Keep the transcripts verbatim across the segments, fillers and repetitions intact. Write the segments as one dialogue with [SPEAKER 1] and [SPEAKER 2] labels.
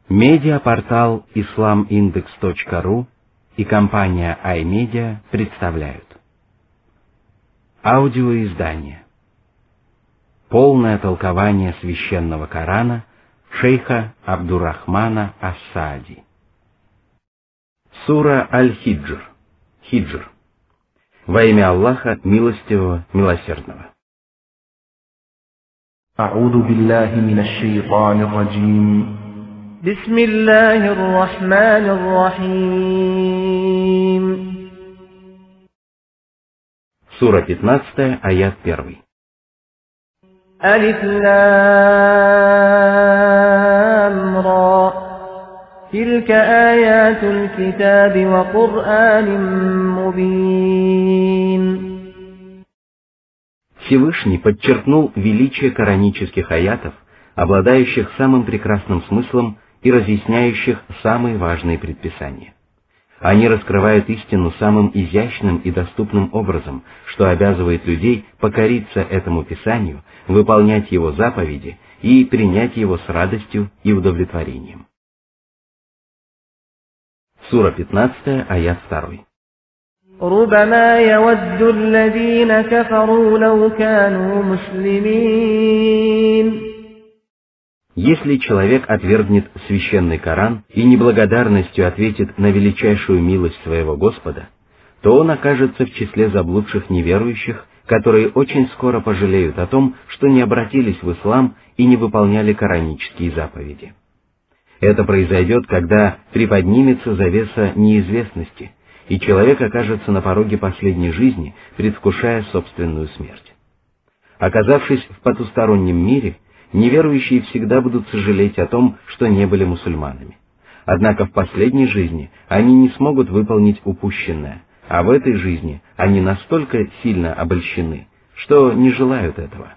[SPEAKER 1] Медиапортал ислам индекс точка ру и компания iMedia представляют аудиоиздание «Полное толкование священного Корана» шейха Абдуррахмана ас-Саади. Сура Аль-Хиджр. Хиджр. Во имя Аллаха, милостивого, милосердного.
[SPEAKER 2] أعوذ بالله من الشيطان الرجيم.
[SPEAKER 3] بسم الله الرحمن الرحيم.
[SPEAKER 1] Сура пятнадцатая, аят первый.
[SPEAKER 3] ألف لام را تلك آيات الكتاب وقرآن مبين.
[SPEAKER 1] Всевышний подчеркнул величие коранических аятов, обладающих самым прекрасным смыслом и разъясняющих самые важные предписания. Они раскрывают истину самым изящным и доступным образом, что обязывает людей покориться этому Писанию, выполнять его заповеди и принять его с радостью и удовлетворением. Сура пятнадцатая, аят второй.
[SPEAKER 3] ربما يود الذين كفروا لو كانوا مسلمين.
[SPEAKER 1] Если человек отвергнет священный Коран и неблагодарностью ответит на величайшую милость своего Господа, то он окажется в числе заблудших неверующих, которые очень скоро пожалеют о том, что не обратились в ислам и не выполняли коранические заповеди. Это произойдет, когда приподнимется завеса неизвестности, и человек окажется на пороге последней жизни, предвкушая собственную смерть. Оказавшись в потустороннем мире, неверующие всегда будут сожалеть о том, что не были мусульманами. Однако в последней жизни они не смогут выполнить упущенное, а в этой жизни они настолько сильно обольщены, что не желают этого.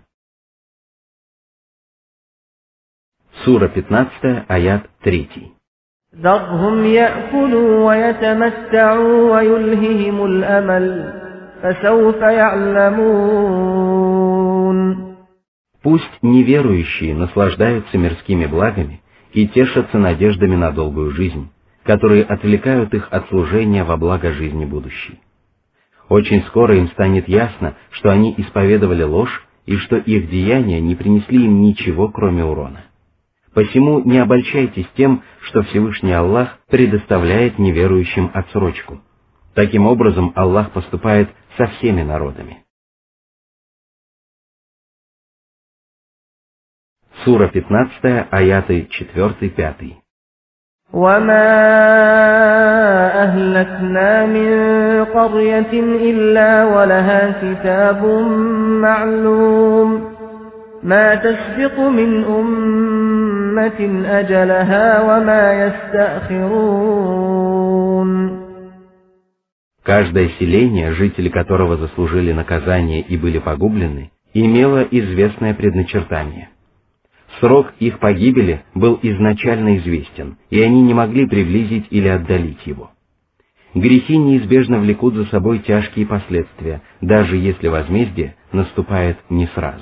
[SPEAKER 1] Сура пятнадцатая, аят третий.
[SPEAKER 3] ذرهم يأكلوا ويتمتعوا ويلههم الأمل فسوف يعلمون.
[SPEAKER 1] Пусть неверующие наслаждаются мирскими благами и тешатся надеждами на долгую жизнь, которые отвлекают их от служения во благо жизни будущей. Очень скоро им станет ясно, что они исповедовали ложь и что их деяния не принесли им ничего, кроме урона. Посему не обольщайтесь тем, что Всевышний Аллах предоставляет неверующим отсрочку. Таким образом Аллах поступает со всеми народами. Сура пятнадцатая, аяты четыре-пять.
[SPEAKER 3] وما أهلكنا من قرية إلا ولها كتاب معلوم ما تسبق من أمة أجلها وما يستأخرون.
[SPEAKER 1] Каждое селение, жители которого заслужили наказание и были погублены, имело известное предначертание. Срок их погибели был изначально известен, и они не могли приблизить или отдалить его. Грехи неизбежно влекут за собой тяжкие последствия, даже если возмездие наступает не сразу.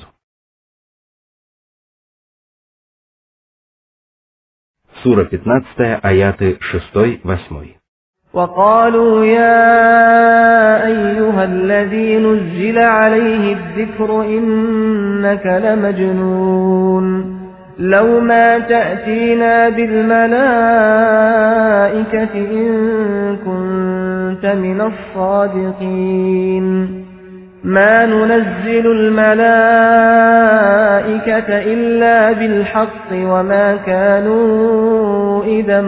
[SPEAKER 1] Сура пятнадцатая, аяты шесть-восемь.
[SPEAKER 3] وقالوا يا أيها الذي نزل عليه الذكر إنك لمجنون لو ما تأتينا بالملائكة إن كنت من الصادقين ما ننزل الملائكة إلا بالحق وما كانوا إذا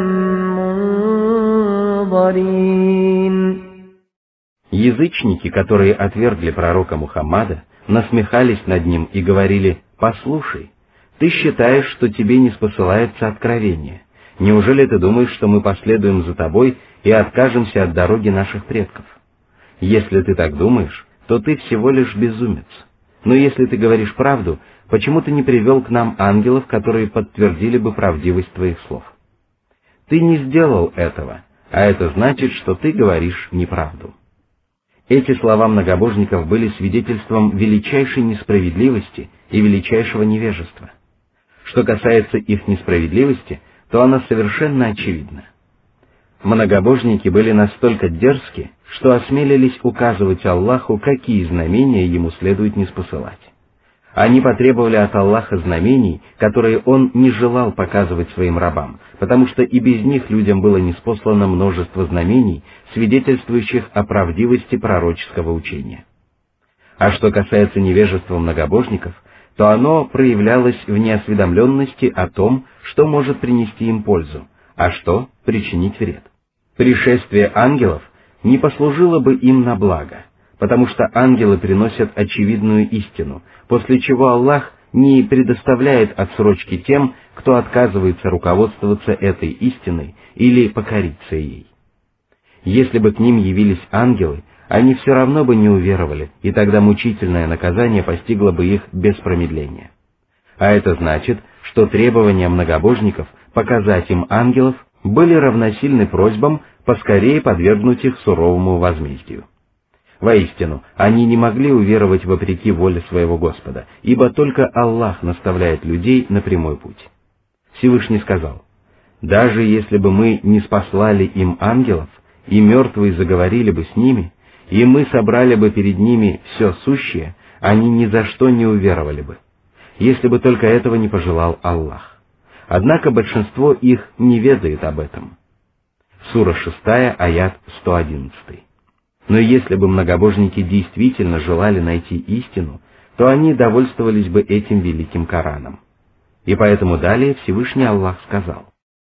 [SPEAKER 3] منظرين.
[SPEAKER 1] Язычники, которые отвергли пророка Мухаммада, насмехались над ним и говорили: «Послушай, ты считаешь, что тебе не спосылается откровение. Неужели ты думаешь, что мы последуем за тобой и откажемся от дороги наших предков? Если ты так думаешь, то ты всего лишь безумец. Но если ты говоришь правду, почему ты не привел к нам ангелов, которые подтвердили бы правдивость твоих слов? Ты не сделал этого, а это значит, что ты говоришь неправду». Эти слова многобожников были свидетельством величайшей несправедливости и величайшего невежества. Что касается их несправедливости, то она совершенно очевидна. Многобожники были настолько дерзки, что осмелились указывать Аллаху, какие знамения ему следует ниспосылать. Они потребовали от Аллаха знамений, которые Он не желал показывать своим рабам, потому что и без них людям было ниспослано множество знамений, свидетельствующих о правдивости пророческого учения. А что касается невежества многобожников, то оно проявлялось в неосведомленности о том, что может принести им пользу, а что причинить вред. Пришествие ангелов не послужило бы им на благо, потому что ангелы приносят очевидную истину, после чего Аллах не предоставляет отсрочки тем, кто отказывается руководствоваться этой истиной или покориться ей. Если бы к ним явились ангелы, они все равно бы не уверовали, и тогда мучительное наказание постигло бы их без промедления. А это значит, что требования многобожников показать им ангелов были равносильны просьбам поскорее подвергнуть их суровому возмездию. Воистину, они не могли уверовать вопреки воле своего Господа, ибо только Аллах наставляет людей на прямой путь. Всевышний сказал: «Даже если бы мы не спаслали им ангелов, и мертвые заговорили бы с ними, и мы собрали бы перед ними все сущее, они ни за что не уверовали бы, если бы только этого не пожелал Аллах. Однако большинство их не ведает об этом». Сура шестая, аят сто одиннадцатый. Но если бы многобожники действительно желали найти истину, то они довольствовались бы этим великим Кораном. И поэтому далее Всевышний Аллах сказал.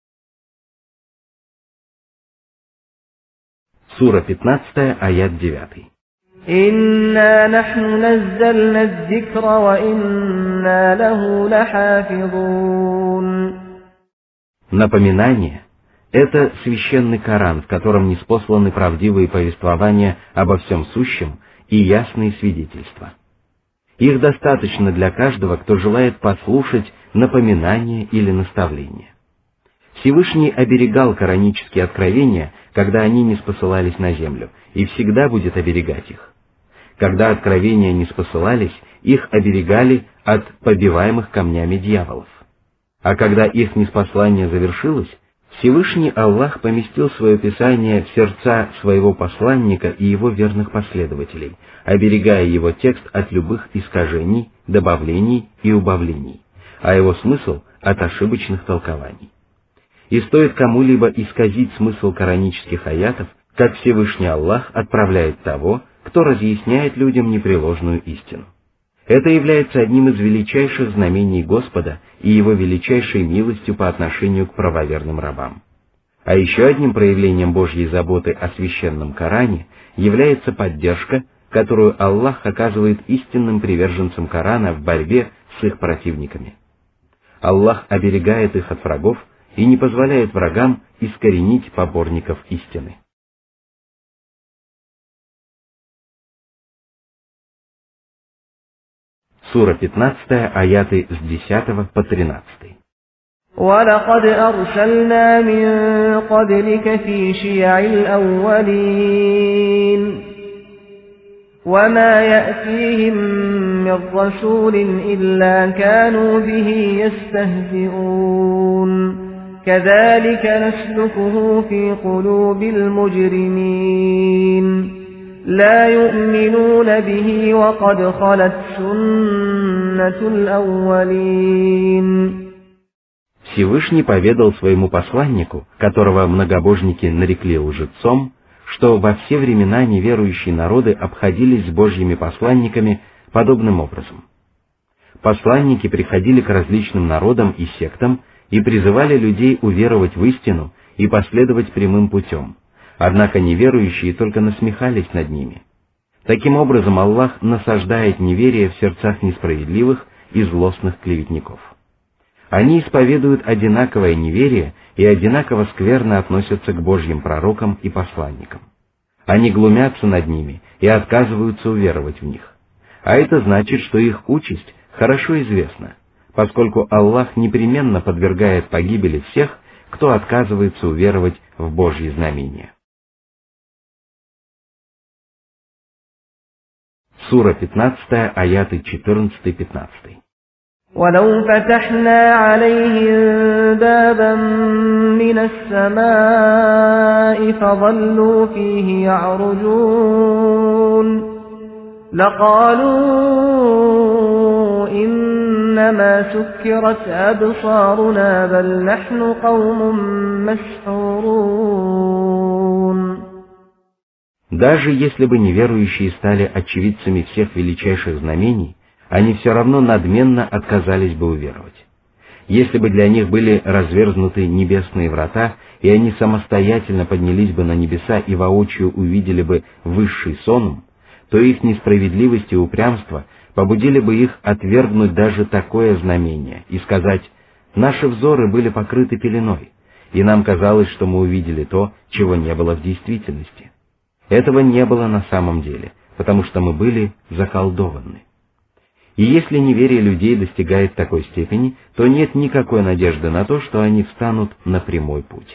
[SPEAKER 1] Сура пятнадцатая, аят девятый.
[SPEAKER 3] «Инна нахну наззальна адh-dhikra ва инна лаху лахафизун».
[SPEAKER 1] Напоминание — это священный Коран, в котором ниспосланы правдивые повествования обо всем сущем и ясные свидетельства. Их достаточно для каждого, кто желает послушать напоминание или наставление. Всевышний оберегал коранические откровения, когда они ниспосылались на землю, и всегда будет оберегать их. Когда откровения ниспосылались, их оберегали от побиваемых камнями дьяволов. А когда их ниспослание завершилось, Всевышний Аллах поместил свое писание в сердца своего посланника и его верных последователей, оберегая его текст от любых искажений, добавлений и убавлений, а его смысл от ошибочных толкований. И стоит кому-либо исказить смысл коранических аятов, как Всевышний Аллах отправляет того, кто разъясняет людям непреложную истину. Это является одним из величайших знамений Господа и Его величайшей милостью по отношению к правоверным рабам. А еще одним проявлением Божьей заботы о священном Коране является поддержка, которую Аллах оказывает истинным приверженцам Корана в борьбе с их противниками. Аллах оберегает их от врагов и не позволяет врагам искоренить поборников истины. Сура пятнадцатая, аяты с десятого по тринадцатый.
[SPEAKER 3] وَلَقَدْ أَرْسَلْنَا مِن قَبْلِكَ فِي شِيَعِ الْأَوَّلِينَ وَمَا يَأْتِيهِم مِّن رَّسُولٍ إِلَّا كَانُوا بِهِ يَسْتَهْزِئُونَ كَذَلِكَ نَسْلُكُهُ فِي قُلُوبِ الْمُجْرِمِينَ لا يؤمنون به وقد خلت سنة الأولين.
[SPEAKER 1] Всевышний поведал своему посланнику, которого многобожники нарекли лжецом, что во все времена неверующие народы обходились с Божьими посланниками подобным образом. Посланники приходили к различным народам и сектам и призывали людей уверовать в истину и последовать прямым путем. Однако неверующие только насмехались над ними. Таким образом, Аллах насаждает неверие в сердцах несправедливых и злостных клеветников. Они исповедуют одинаковое неверие и одинаково скверно относятся к Божьим пророкам и посланникам. Они глумятся над ними и отказываются уверовать в них. А это значит, что их участь хорошо известна, поскольку Аллах непременно подвергает погибели всех, кто отказывается уверовать в Божьи знамения. Сура пятнадцатая, аяты четырнадцатый-пятнадцатый.
[SPEAKER 3] ولو فتحنا عليهم بابا من السماء فظلوا فيه يعرجون لقالوا إنما سكرت أبصارنا بل نحن قوم مسحورون.
[SPEAKER 1] Даже если бы неверующие стали очевидцами всех величайших знамений, они все равно надменно отказались бы уверовать. Если бы для них были разверзнуты небесные врата, и они самостоятельно поднялись бы на небеса и воочию увидели бы высший сонм, то их несправедливость и упрямство побудили бы их отвергнуть даже такое знамение и сказать: «Наши взоры были покрыты пеленой, и нам казалось, что мы увидели то, чего не было в действительности». Этого не было на самом деле, потому что мы были заколдованы. И если неверие людей достигает такой степени, то нет никакой надежды на то, что они встанут на прямой путь.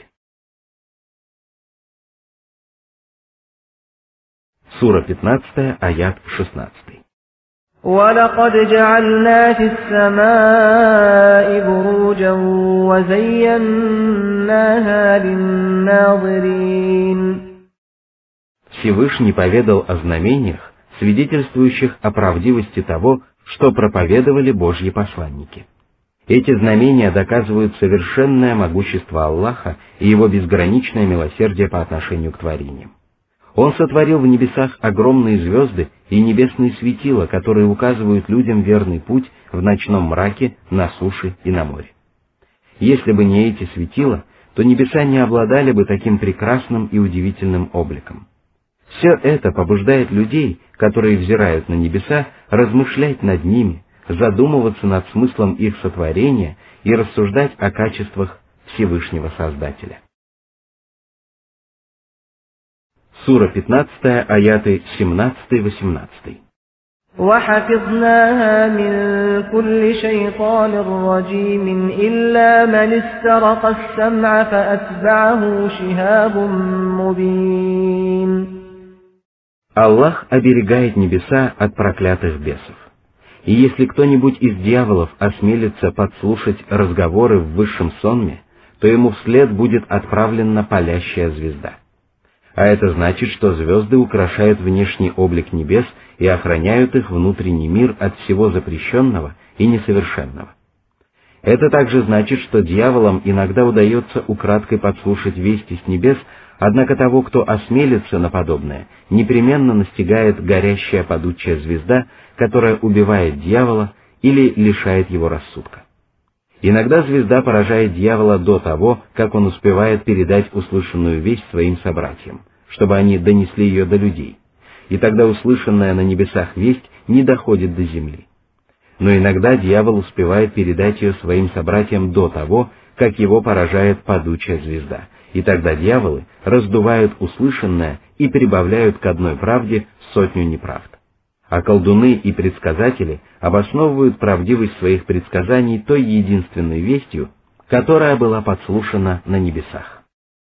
[SPEAKER 1] Сура пятнадцатая, аят шестнадцатый.
[SPEAKER 3] وَلَقَدْ جَعَلْنَا فِي السَّمَاءِ بُرُوجًا وَزَيَّنَّاهَا لِلنَّاظِرِينَ.
[SPEAKER 1] Всевышний поведал о знамениях, свидетельствующих о правдивости того, что проповедовали Божьи посланники. Эти знамения доказывают совершенное могущество Аллаха и Его безграничное милосердие по отношению к творениям. Он сотворил в небесах огромные звезды и небесные светила, которые указывают людям верный путь в ночном мраке, на суше и на море. Если бы не эти светила, то небеса не обладали бы таким прекрасным и удивительным обликом. Все это побуждает людей, которые взирают на небеса, размышлять над ними, задумываться над смыслом их сотворения и рассуждать о качествах Всевышнего Создателя. Сура пятнадцатая, аяты семнадцатый-восемнадцатый.
[SPEAKER 3] وَحَفِظْنَاهَا مِنْ كُلِّ شَيْطَانٍ رَجِيمٍ إِلَّا مَنِ اسْتَرَقَ السَّمْعَ فَأَتْبَعَهُ شِهَابٌ مُبِينٌ.
[SPEAKER 1] Аллах оберегает небеса от проклятых бесов. И если кто-нибудь из дьяволов осмелится подслушать разговоры в высшем сонме, то ему вслед будет отправлена палящая звезда. А это значит, что звезды украшают внешний облик небес и охраняют их внутренний мир от всего запрещенного и несовершенного. Это также значит, что дьяволам иногда удается украдкой подслушать вести с небес, однако того, кто осмелится на подобное, непременно настигает горящая падучая звезда, которая убивает дьявола или лишает его рассудка. Иногда звезда поражает дьявола до того, как он успевает передать услышанную весть своим собратьям, чтобы они донесли ее до людей, и тогда услышанная на небесах весть не доходит до земли. Но иногда дьявол успевает передать ее своим собратьям до того, как его поражает падучая звезда, и тогда дьяволы раздувают услышанное и прибавляют к одной правде сотню неправд. А колдуны и предсказатели обосновывают правдивость своих предсказаний той единственной вестью, которая была подслушана на небесах.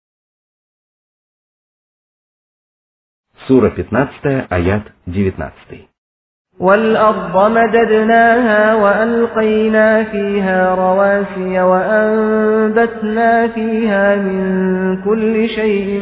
[SPEAKER 1] Сура пятнадцатая, аят девятнадцатый.
[SPEAKER 3] وَالْأَرْضَ مَدَدْنَاهَا وَأَلْقَيْنَا فِيهَا رَوَاسِيَ وَأَنبَتْنَا فِيهَا مِنْ كُلِّ شَيْءٍ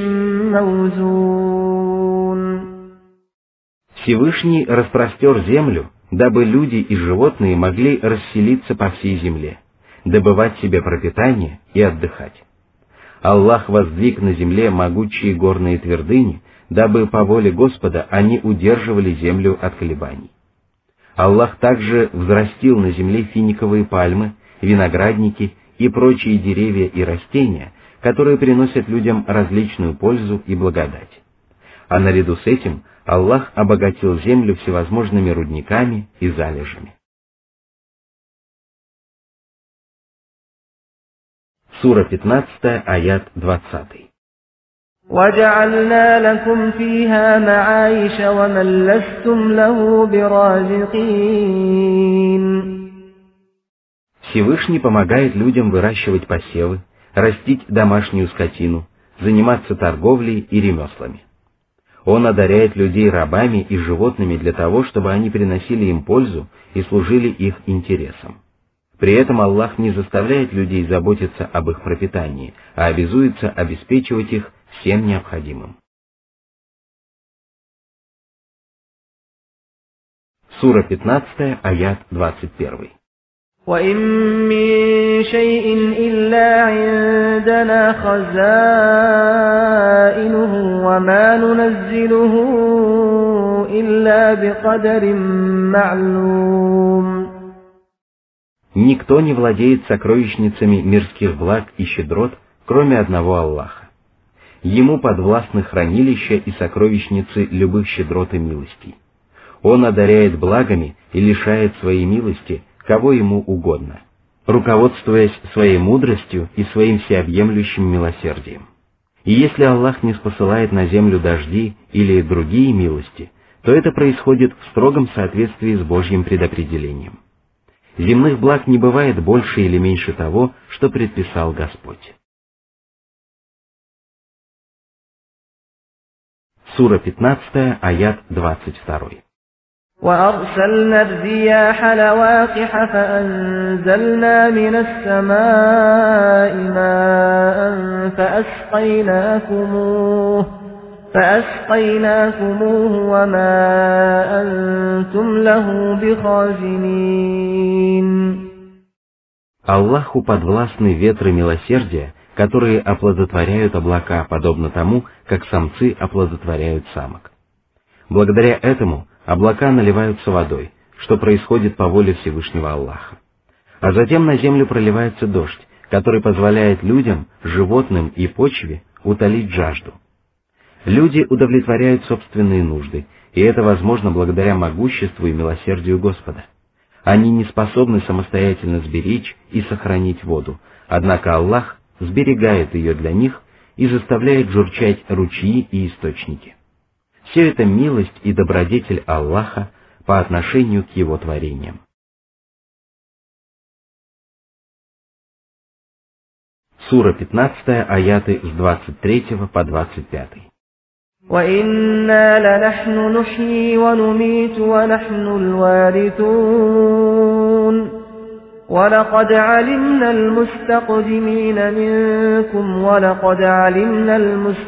[SPEAKER 3] مَوْزُونٍ.
[SPEAKER 1] Всевышний распростер землю, дабы люди и животные могли расселиться по всей земле, добывать себе пропитание и отдыхать. Аллах воздвиг на земле могучие горные твердыни, дабы по воле Господа они удерживали землю от колебаний. Аллах также взрастил на земле финиковые пальмы, виноградники и прочие деревья и растения, которые приносят людям различную пользу и благодать. А наряду с этим Аллах обогатил землю всевозможными рудниками и залежами. Сура пятнадцатая, аят двадцатый.
[SPEAKER 3] وَجَعَلْنَا لَكُمْ فِيهَا مَعَايِشَ وَمَنْ لَسْتُمْ لَهُ بِرَازِقِينَ.
[SPEAKER 1] Всевышний помогает людям выращивать посевы, растить домашнюю скотину, заниматься торговлей и ремеслами. Он одаряет людей рабами и животными для того, чтобы они приносили им пользу и служили их интересам. При этом Аллах не заставляет людей заботиться об их пропитании, а обязуется обеспечивать их всем необходимым. Сура пятнадцатая, аят двадцать первый.
[SPEAKER 3] وَإِن مِّن شَيْءٍ إِلَّا عِندَنَا خَزَائِنُهُ وَمَا نُنَزِّلُهُ إِلَّا بِقَدَرٍ مَّعْلُومٍ.
[SPEAKER 1] Никто не владеет сокровищницами мирских благ и щедрот, кроме одного Аллаха. Ему подвластны хранилища и сокровищницы любых щедрот и милостей. Он одаряет благами и лишает своей милости, кого ему угодно, руководствуясь своей мудростью и своим всеобъемлющим милосердием. И если Аллах не спосылает на землю дожди или другие милости, то это происходит в строгом соответствии с Божьим предопределением. Земных благ не бывает больше или меньше того, что предписал Господь. Сура пятнадцатая, аят двадцать второй.
[SPEAKER 3] وَأَرْسَلْنَا الرِّيَاحَ لَوَاقِحَ فَأَنزَلْنَا مِنَ السَّمَاءِ مَاءً فَأَسْقَيْنَاكُمُوهُ فَأَسْقَيْنَاكُمُوهُ وَمَا أَنْتُمْ لَهُ بِخَازِنِينَ.
[SPEAKER 1] Аллаху подвластны ветры милосердия, которые оплодотворяют облака, подобно тому, как самцы оплодотворяют самок. Благодаря этому облака наливаются водой, что происходит по воле Всевышнего Аллаха. А затем на землю проливается дождь, который позволяет людям, животным и почве утолить жажду. Люди удовлетворяют собственные нужды, и это возможно благодаря могуществу и милосердию Господа. Они не способны самостоятельно сберечь и сохранить воду, однако Аллах сберегает ее для них и заставляет журчать ручьи и источники. Все это милость и добродетель Аллаха по отношению к Его творениям. Сура пятнадцатая, аяты с двадцать третьего по двадцать пятый.
[SPEAKER 3] وَإِنَّا لَنَحْنُ نُحْيِي وَنُمِيتُ وَنَحْنُ الْوَارِثُونَ وَلَقَدْ عَلِمْنَا الْمُسْتَقْدِمِينَ مِنكُمْ وَلَقَدْ عَلِمْنَا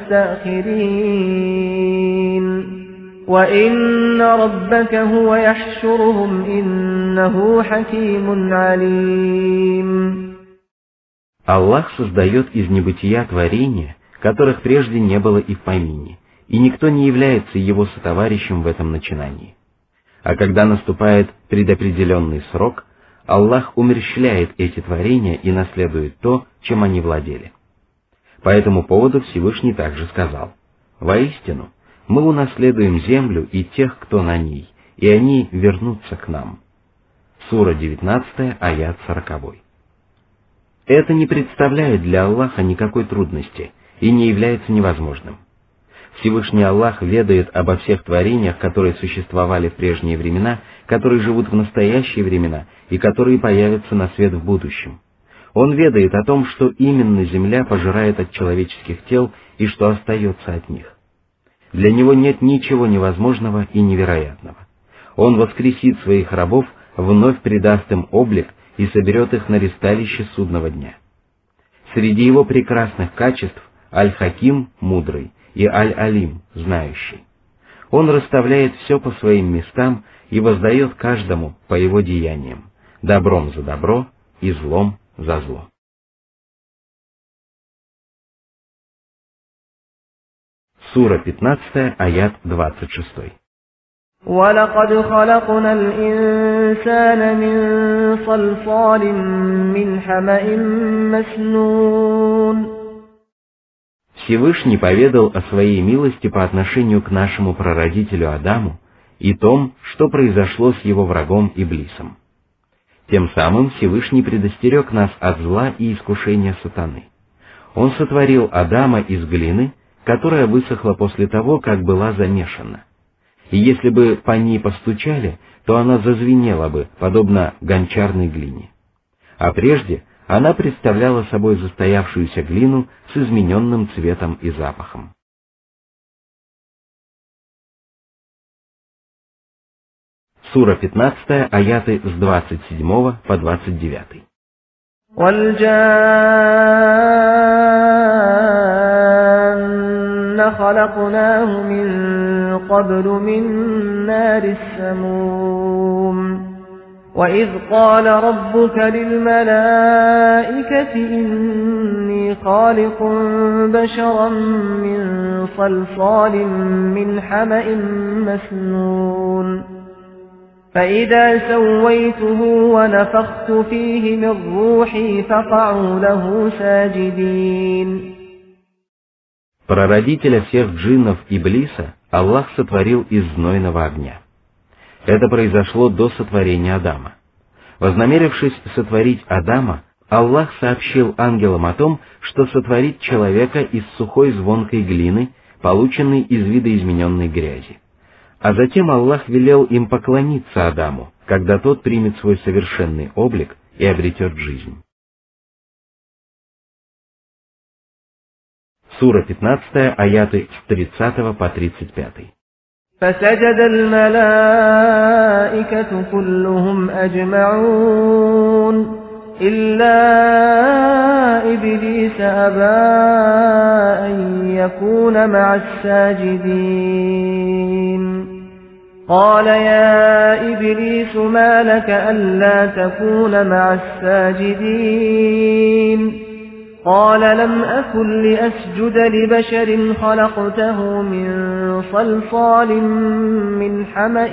[SPEAKER 3] الْمُسْتَأْخِرِينَ وَإِنَّ رَبَّكَ هُوَ يَحْشُرُهُمْ إِنَّهُ حَكِيمٌ عَلِيمٌ.
[SPEAKER 1] Аллах создает из небытия творения, которых прежде не было и в помине, и никто не является его сотоварищем в этом начинании. А когда наступает предопределенный срок, Аллах умерщвляет эти творения и наследует то, чем они владели. По этому поводу Всевышний также сказал: «Воистину, мы унаследуем землю и тех, кто на ней, и они вернутся к нам». Сура девятнадцатая, аят сороковой. Это не представляет для Аллаха никакой трудности и не является невозможным. Всевышний Аллах ведает обо всех творениях, которые существовали в прежние времена, которые живут в настоящие времена и которые появятся на свет в будущем. Он ведает о том, что именно земля пожирает от человеческих тел и что остается от них. Для него нет ничего невозможного и невероятного. Он воскресит своих рабов, вновь придаст им облик и соберет их на ристалище судного дня. Среди его прекрасных качеств Аль-Хаким – мудрый, и Аль-Алим – знающий. Он расставляет все по своим местам и воздает каждому по его деяниям, добром за добро и злом за зло. Сура пятнадцатая, аят двадцать шестой.
[SPEAKER 3] وَلَقَدْ خَلَقْنَا الْإِنسَانَ مِنْ صَلْصَالٍ مِنْ حَمَإٍ مَسْنُونٍ.
[SPEAKER 1] Всевышний поведал о своей милости по отношению к нашему прародителю Адаму и том, что произошло с его врагом Иблисом. Тем самым Всевышний предостерег нас от зла и искушения сатаны. Он сотворил Адама из глины, которая высохла после того, как была замешана. И если бы по ней постучали, то она зазвенела бы, подобно гончарной глине. А прежде она представляла собой застоявшуюся глину с измененным цветом и запахом. Сура пятнадцатая, аяты с двадцать седьмого по двадцать девятый.
[SPEAKER 3] وَالْجَانَّ خَلَقْنَاهُ مِن قَبْلُ مِن نَّارِ السَّمُومِ وَإِذْ قَالَ رَبُّكَ لِلْمَلَائِكَةِ إِنِّي خَالِقٌ بَشَرًا مِّن صَلْصَالٍ مِّنْ حَمَإٍ مَّسْنُونٍ فَإِذَا سَوَّيْتُهُ وَنَفَخْتُ فِيهِ مِن رُّوحِي فَقَعُوا لَهُ سَاجِدِينَ.
[SPEAKER 1] Прародителя всех джиннов Иблиса Аллах сотворил из знойного огня. Это произошло до сотворения Адама. Вознамерившись сотворить Адама, Аллах сообщил ангелам о том, что сотворит человека из сухой звонкой глины, полученной из видоизмененной грязи. А затем Аллах велел им поклониться Адаму, когда тот примет свой совершенный облик и обретет жизнь. Сура пятнадцатая, аяты с тридцатого по тридцать пятый.
[SPEAKER 3] فسجد الملائكة كلهم أجمعون إلا إبليس أبى أن يكون مع الساجدين قال يا إبليس ما لك ألا تكون مع الساجدين قال لم أكن لأسجد لبشر خلقته من صلصال من حمأ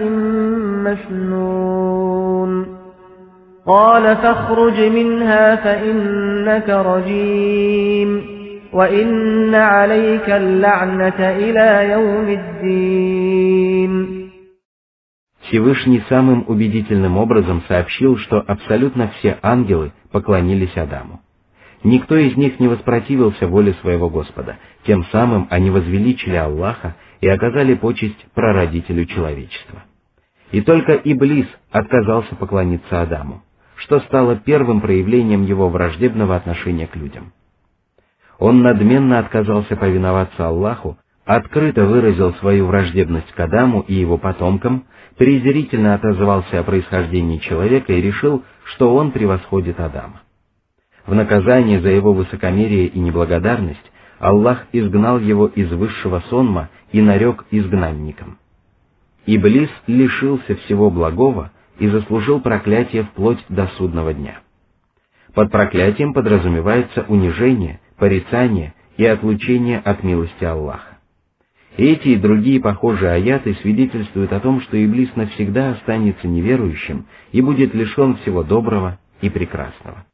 [SPEAKER 3] مسنون قال فاخرج منها فإنك رجيم وإن عليك اللعنة إلى يوم الدين.
[SPEAKER 1] Всевышний самым убедительным образом сообщил, что абсолютно все ангелы поклонились Адаму. Никто из них не воспротивился воле своего Господа, тем самым они возвеличили Аллаха и оказали почесть прародителю человечества. И только Иблис отказался поклониться Адаму, что стало первым проявлением его враждебного отношения к людям. Он надменно отказался повиноваться Аллаху, открыто выразил свою враждебность к Адаму и его потомкам, презрительно отозвался о происхождении человека и решил, что он превосходит Адама. В наказание за его высокомерие и неблагодарность Аллах изгнал его из высшего сонма и нарек изгнанником. Иблис лишился всего благого и заслужил проклятие вплоть до судного дня. Под проклятием подразумевается унижение, порицание и отлучение от милости Аллаха. Эти и другие похожие аяты свидетельствуют о том, что Иблис навсегда останется неверующим и будет лишен всего доброго и прекрасного.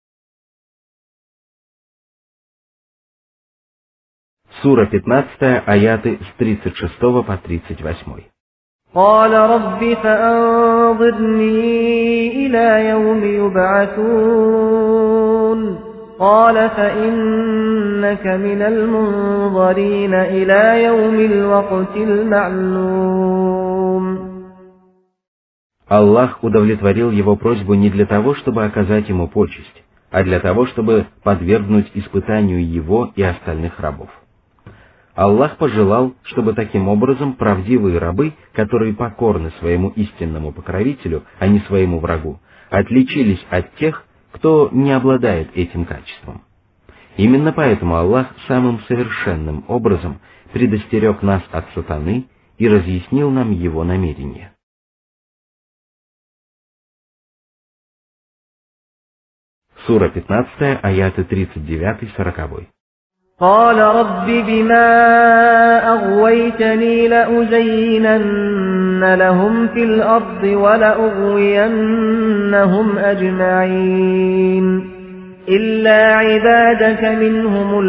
[SPEAKER 1] Сура пятнадцатая, аяты с тридцать шестого по тридцать восьмой.
[SPEAKER 3] قال رب فأنظرني إلى يوم يبعثون قال فإنك من المنظرين إلى يوم الوقت المعلوم.
[SPEAKER 1] Аллах удовлетворил его просьбу не для того, чтобы оказать ему почесть, а для того, чтобы подвергнуть испытанию его и остальных рабов. Аллах пожелал, чтобы таким образом правдивые рабы, которые покорны своему истинному покровителю, а не своему врагу, отличились от тех, кто не обладает этим качеством. Именно поэтому Аллах самым совершенным образом предостерег нас от сатаны и разъяснил нам его намерения. Сура пятнадцатая, аяты тридцать девять сорок.
[SPEAKER 3] قال رب بما أغويتني لأزينن لهم في الأرض ولأغوينهم أجمعين إلا عبادك منهم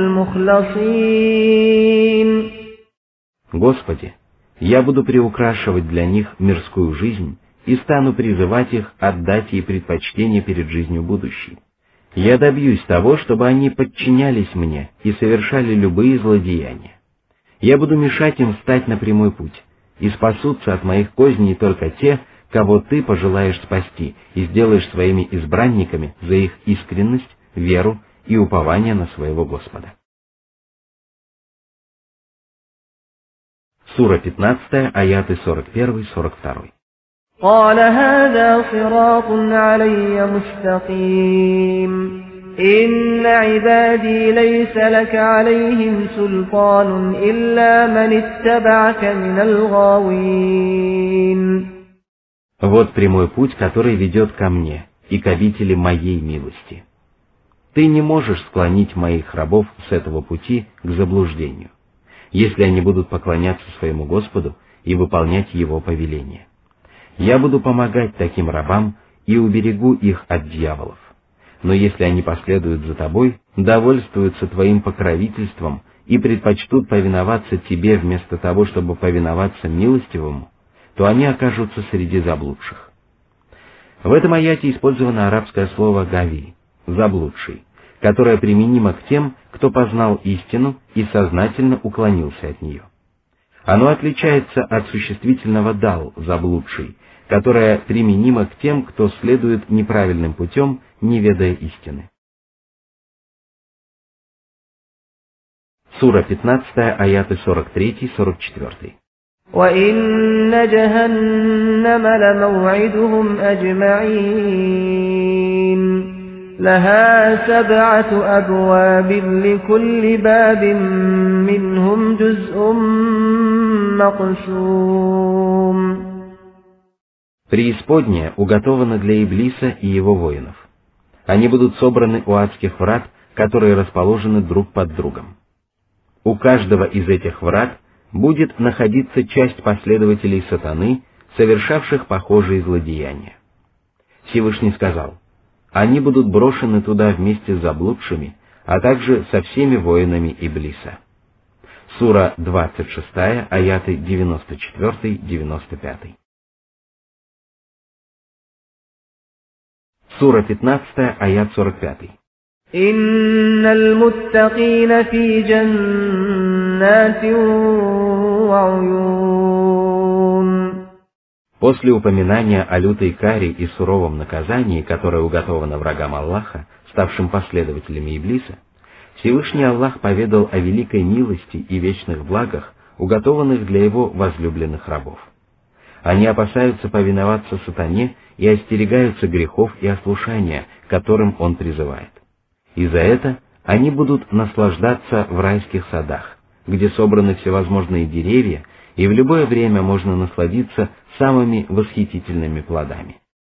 [SPEAKER 3] المخلصين.
[SPEAKER 1] Господи, я буду приукрашивать для них мирскую жизнь и стану призывать их отдать ей предпочтение перед жизнью будущей. Я добьюсь того, чтобы они подчинялись мне и совершали любые злодеяния. Я буду мешать им встать на прямой путь, и спасутся от моих козней только те, кого ты пожелаешь спасти, и сделаешь своими избранниками за их искренность, веру и упование на своего Господа. Сура пятнадцатая, аяты сорок один сорок два.
[SPEAKER 3] قال هذا صراط علي مستقيم إن عبادي ليس لك عليهم سلطان إلا من اتبعك من الغاوين.
[SPEAKER 1] Вот прямой путь, который ведет ко мне и к обители моей милости. Ты не можешь склонить моих рабов с этого пути к заблуждению, если они будут поклоняться своему Господу и выполнять Его повеления. Я буду помогать таким рабам и уберегу их от дьяволов. Но если они последуют за тобой, довольствуются твоим покровительством и предпочтут повиноваться тебе вместо того, чтобы повиноваться милостивому, то они окажутся среди заблудших. В этом аяте использовано арабское слово «гави» — «заблудший», которое применимо к тем, кто познал истину и сознательно уклонился от нее. Оно отличается от существительного «дал» — «заблудший», которое применимо к тем, кто следует неправильным путем, не ведая истины. Сура пятнадцатая, аяты сорок три сорок четыре.
[SPEAKER 3] وَإِنَّ جَهَنَّمَ لَمَوْعِدُهُمْ أَجْمَعِينَ لَهَا سَبْعَةُ أَبْوَابٍ لِكُلِّ بَابٍ مِّنْهُمْ جُزْءٌ مَّقْسُومٌ.
[SPEAKER 1] Преисподняя уготована для Иблиса и его воинов. Они будут собраны у адских врат, которые расположены друг под другом. У каждого из этих врат будет находиться часть последователей сатаны, совершавших похожие злодеяния. Всевышний сказал: они будут брошены туда вместе с заблудшими, а также со всеми воинами Иблиса. Сура двадцать шестая, аяты девяносто четыре девяносто пять. Сура пятнадцатая, аят сорок пять.
[SPEAKER 3] Инналь муттакина фи джаннатин ва уюн.
[SPEAKER 1] После упоминания о лютой каре и суровом наказании, которое уготовано врагам Аллаха, ставшим последователями Иблиса, Всевышний Аллах поведал о великой милости и вечных благах, уготованных для его возлюбленных рабов. Они опасаются повиноваться сатане и остерегаются грехов и ослушания, которым он призывает. И за это они будут наслаждаться в райских садах, где собраны всевозможные деревья, и в любое время можно насладиться самыми восхитительными плодами.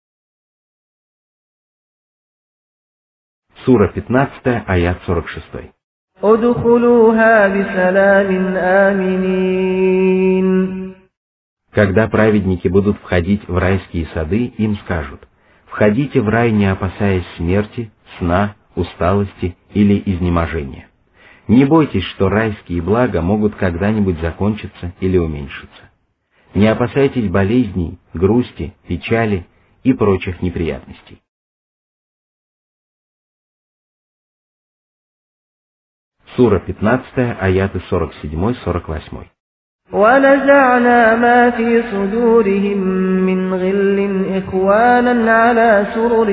[SPEAKER 1] Сура пятнадцатая, аят сорок шесть.
[SPEAKER 3] «Удхулуха бисалямин аминин».
[SPEAKER 1] Когда праведники будут входить в райские сады, им скажут: «Входите в рай, не опасаясь смерти, сна, усталости или изнеможения. Не бойтесь, что райские блага могут когда-нибудь закончиться или уменьшиться. Не опасайтесь болезней, грусти, печали и прочих неприятностей». Сура пятнадцатая, аяты сорок семь сорок восемь.
[SPEAKER 3] وَنَزَعْنَا مَا فِي صُدُورِهِم مِّنْ غِلٍّ إِخْوَانًا عَلَى سُرُرٍ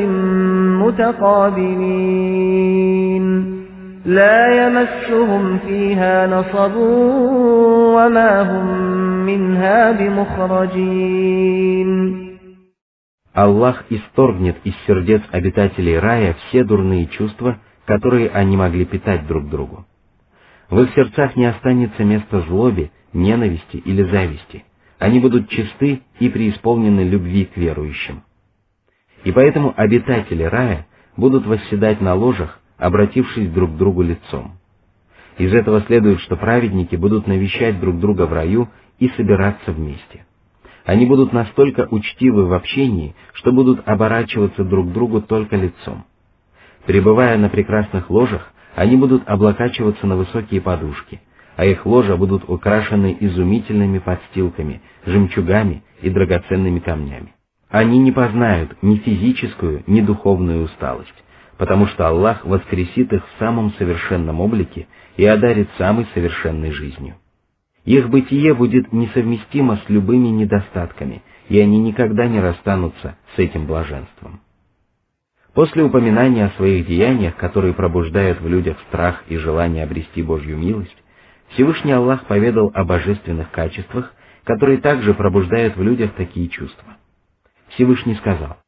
[SPEAKER 3] مُتَقَابِلِينَ لَا يَمَسُّهُمْ فِيهَا نَصَبٌ وَمَا هُم مِّنْهَا بِمُخْرَجِينَ.
[SPEAKER 1] Аллах исторгнет из сердец обитателей рая все дурные чувства, которые они могли питать друг другу. В их сердцах не останется места злобе, ненависти или зависти. Они будут чисты и преисполнены любви к верующим. И поэтому обитатели рая будут восседать на ложах, обратившись друг к другу лицом. Из этого следует, что праведники будут навещать друг друга в раю и собираться вместе. Они будут настолько учтивы в общении, что будут оборачиваться друг к другу только лицом. Пребывая на прекрасных ложах, они будут облокачиваться на высокие подушки, а их ложа будут украшены изумительными подстилками, жемчугами и драгоценными камнями. Они не познают ни физическую, ни духовную усталость, потому что Аллах воскресит их в самом совершенном облике и одарит самой совершенной жизнью. Их бытие будет несовместимо с любыми недостатками, и они никогда не расстанутся с этим блаженством. После упоминания о своих деяниях, которые пробуждают в людях страх и желание обрести Божью милость, Всевышний Аллах поведал о божественных качествах, которые также пробуждают в людях такие чувства. Всевышний сказал: